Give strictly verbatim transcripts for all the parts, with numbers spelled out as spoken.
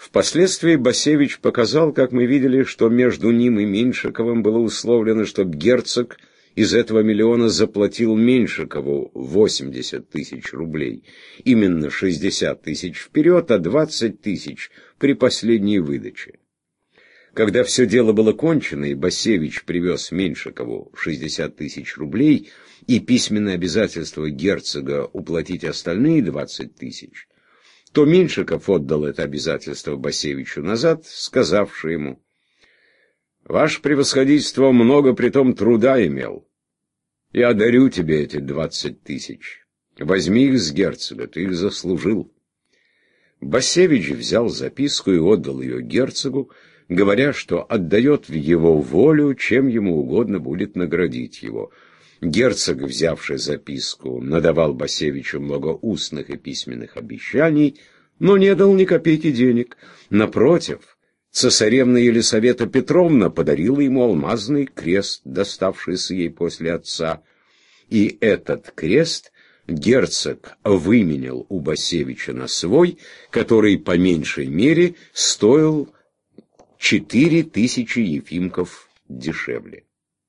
Впоследствии Басевич показал, как мы видели, что между ним и Меньшиковым было условлено, чтоб герцог из этого миллиона заплатил Меньшикову восемьдесят тысяч рублей. Именно шестьдесят тысяч вперед, а двадцать тысяч при последней выдаче. Когда все дело было кончено, и Басевич привез Меньшикову шестьдесят тысяч рублей и письменное обязательство герцога уплатить остальные двадцать тысяч, то Меньшиков отдал это обязательство Басевичу назад, сказавши ему: «Ваше превосходительство много притом труда имел. Я дарю тебе эти двадцать тысяч. Возьми их с герцога, ты их заслужил». Басевич взял записку и отдал ее герцогу, говоря, что отдает в его волю, чем ему угодно будет наградить его. Герцог, взявший записку, надавал Басевичу много устных и письменных обещаний, но не дал ни копейки денег. Напротив, цесаревна Елисавета Петровна подарила ему алмазный крест, доставшийся ей после отца. И этот крест герцог выменял у Басевича на свой, который по меньшей мере стоил четыре тысячи ефимков дешевле.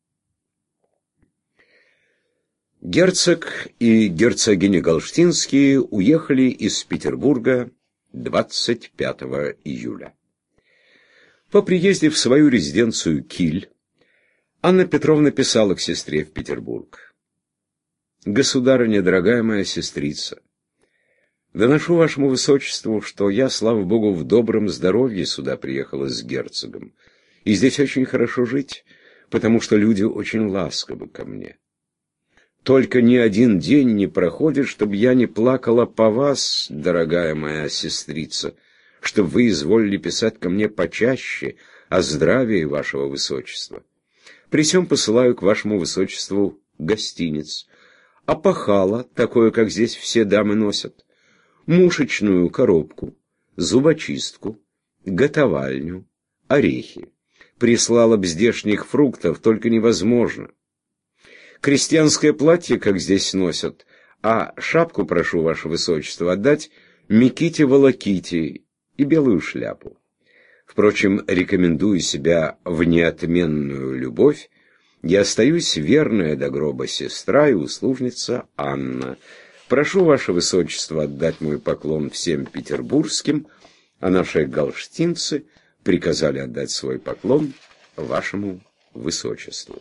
Герцог и герцогиня Галштинские уехали из Петербурга двадцать пятого июля. По приезде в свою резиденцию Киль Анна Петровна писала к сестре в Петербург: «Государыня, дорогая моя сестрица, доношу вашему высочеству, что я, слава богу, в добром здоровье сюда приехала с герцогом, и здесь очень хорошо жить, потому что люди очень ласковы ко мне. Только ни один день не проходит, чтобы я не плакала по вас, дорогая моя сестрица, чтобы вы изволили писать ко мне почаще о здравии вашего высочества. При сём посылаю к вашему высочеству гостиниц, опахало, такое, как здесь все дамы носят, мушечную коробку, зубочистку, готовальню, орехи. Прислала б здешних фруктов, только невозможно. Крестьянское платье, как здесь носят, а шапку, прошу ваше высочество, отдать Миките Волоките и белую шляпу. Впрочем, рекомендую себя в неотменную любовь, я остаюсь верная до гроба сестра и услужница Анна. Прошу ваше высочество отдать мой поклон всем петербургским, а наши галштинцы приказали отдать свой поклон вашему высочеству».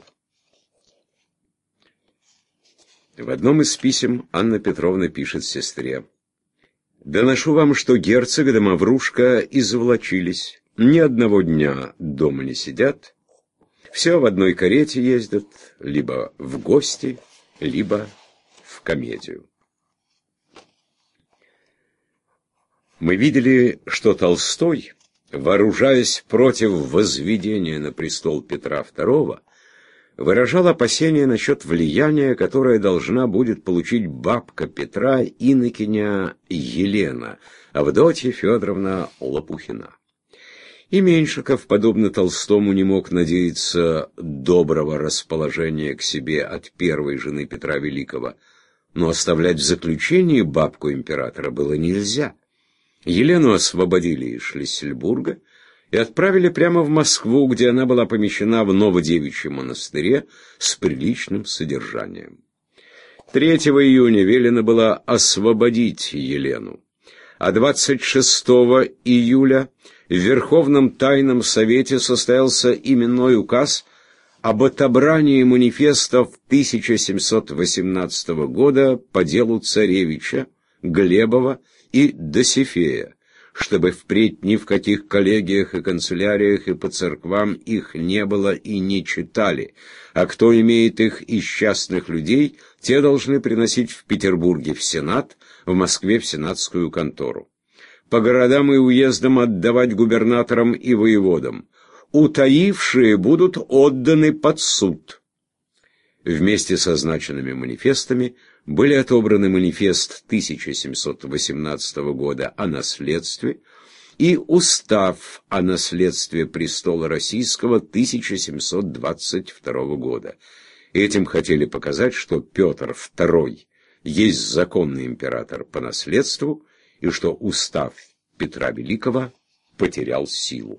В одном из писем Анна Петровна пишет сестре: «Доношу вам, что герцог да Маврушка изволочились, ни одного дня дома не сидят, все в одной карете ездят, либо в гости, либо в комедию». Мы видели, что Толстой, вооружаясь против возведения на престол Петра второго, выражал опасения насчет влияния, которое должна будет получить бабка Петра, инокиня Елена, Авдотья Федоровна Лопухина. И Меньшиков, подобно Толстому, не мог надеяться доброго расположения к себе от первой жены Петра Великого, но оставлять в заключении бабку императора было нельзя. Елену освободили из Шлиссельбурга и отправили прямо в Москву, где она была помещена в Новодевичьем монастыре с приличным содержанием. третьего июня велено было освободить Елену, а двадцать шестого июля в Верховном Тайном Совете состоялся именной указ об отобрании манифестов тысяча семьсот восемнадцатого года по делу царевича, Глебова и Досифея, чтобы впредь ни в каких коллегиях и канцеляриях и по церквам их не было и не читали, а кто имеет их из частных людей, те должны приносить в Петербурге в Сенат, в Москве в сенатскую контору. По городам и уездам отдавать губернаторам и воеводам. Утаившие будут отданы под суд. Вместе с означенными манифестами были отобраны манифест тысяча семьсот восемнадцатого года о наследстве и устав о наследстве престола российского тысяча семьсот двадцать второго года. Этим хотели показать, что Петр второй есть законный император по наследству и что устав Петра Великого потерял силу.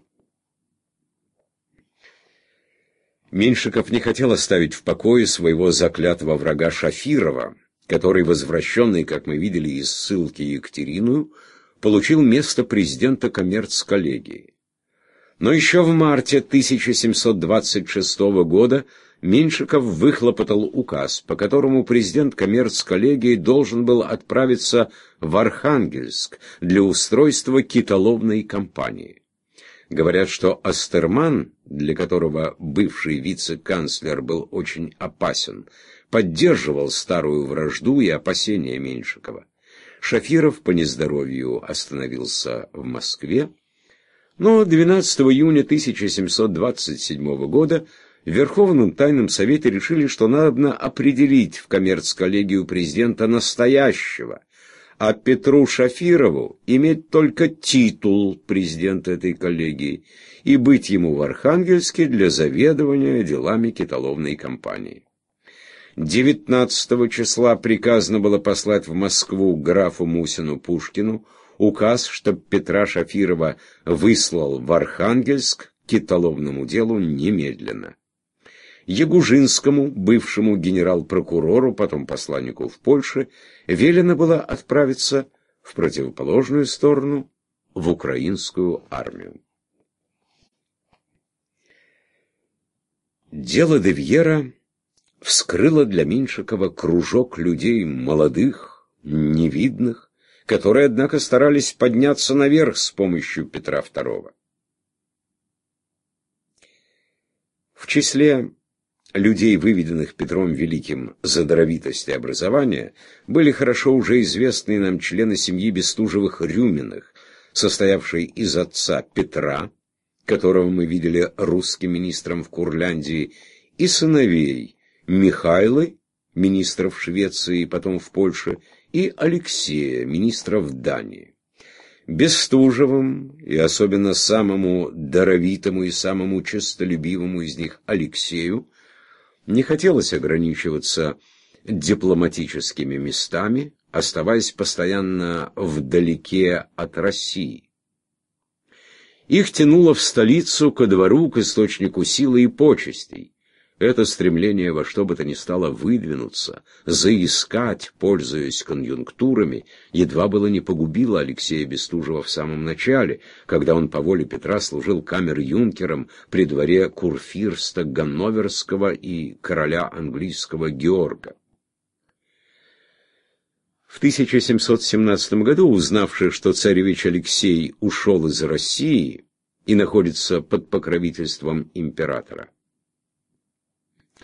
Меньшиков не хотел оставить в покое своего заклятого врага Шафирова, который, возвращенный, как мы видели, из ссылки Екатерину, получил место президента коммерц-коллегии. Но еще в марте тысяча семьсот двадцать шестого года Меньшиков выхлопотал указ, по которому президент коммерц-коллегии должен был отправиться в Архангельск для устройства китоловной кампании. Говорят, что Астерман, для которого бывший вице-канцлер был очень опасен, поддерживал старую вражду и опасения Меньшикова. Шафиров по нездоровью остановился в Москве, но двенадцатого июня тысяча семьсот двадцать седьмого года в Верховном Тайном Совете решили, что надо определить в коммерц-коллегию президента настоящего, а Петру Шафирову иметь только титул президента этой коллегии и быть ему в Архангельске для заведования делами китоловной кампании. девятнадцатого числа приказано было послать в Москву графу Мусину Пушкину указ, чтоб Петра Шафирова выслал в Архангельск к китоловному делу немедленно. Ягужинскому, бывшему генерал-прокурору, потом посланнику в Польше, велено было отправиться в противоположную сторону, в украинскую армию. Дело де Вьера вскрыло для Меньшикова кружок людей молодых, невидных, которые, однако, старались подняться наверх с помощью Петра Второго. В числе людей, выведенных Петром Великим за даровитость и образование, были хорошо уже известные нам члены семьи Бестужевых-Рюминых, состоявшей из отца Петра, которого мы видели русским министром в Курляндии, и сыновей Михайлы, министра в Швеции и потом в Польше, и Алексея, министра в Дании. Бестужевым, и особенно самому даровитому и самому честолюбивому из них Алексею, не хотелось ограничиваться дипломатическими местами, оставаясь постоянно вдалеке от России. Их тянуло в столицу, ко двору, к источнику силы и почестей. Это стремление во что бы то ни стало выдвинуться, заискать, пользуясь конъюнктурами, едва было не погубило Алексея Бестужева в самом начале, когда он по воле Петра служил камер-юнкером при дворе курфирста Ганноверского и короля английского Георга. В тысяча семьсот семнадцатом году, узнавший, что царевич Алексей ушел из России и находится под покровительством императора,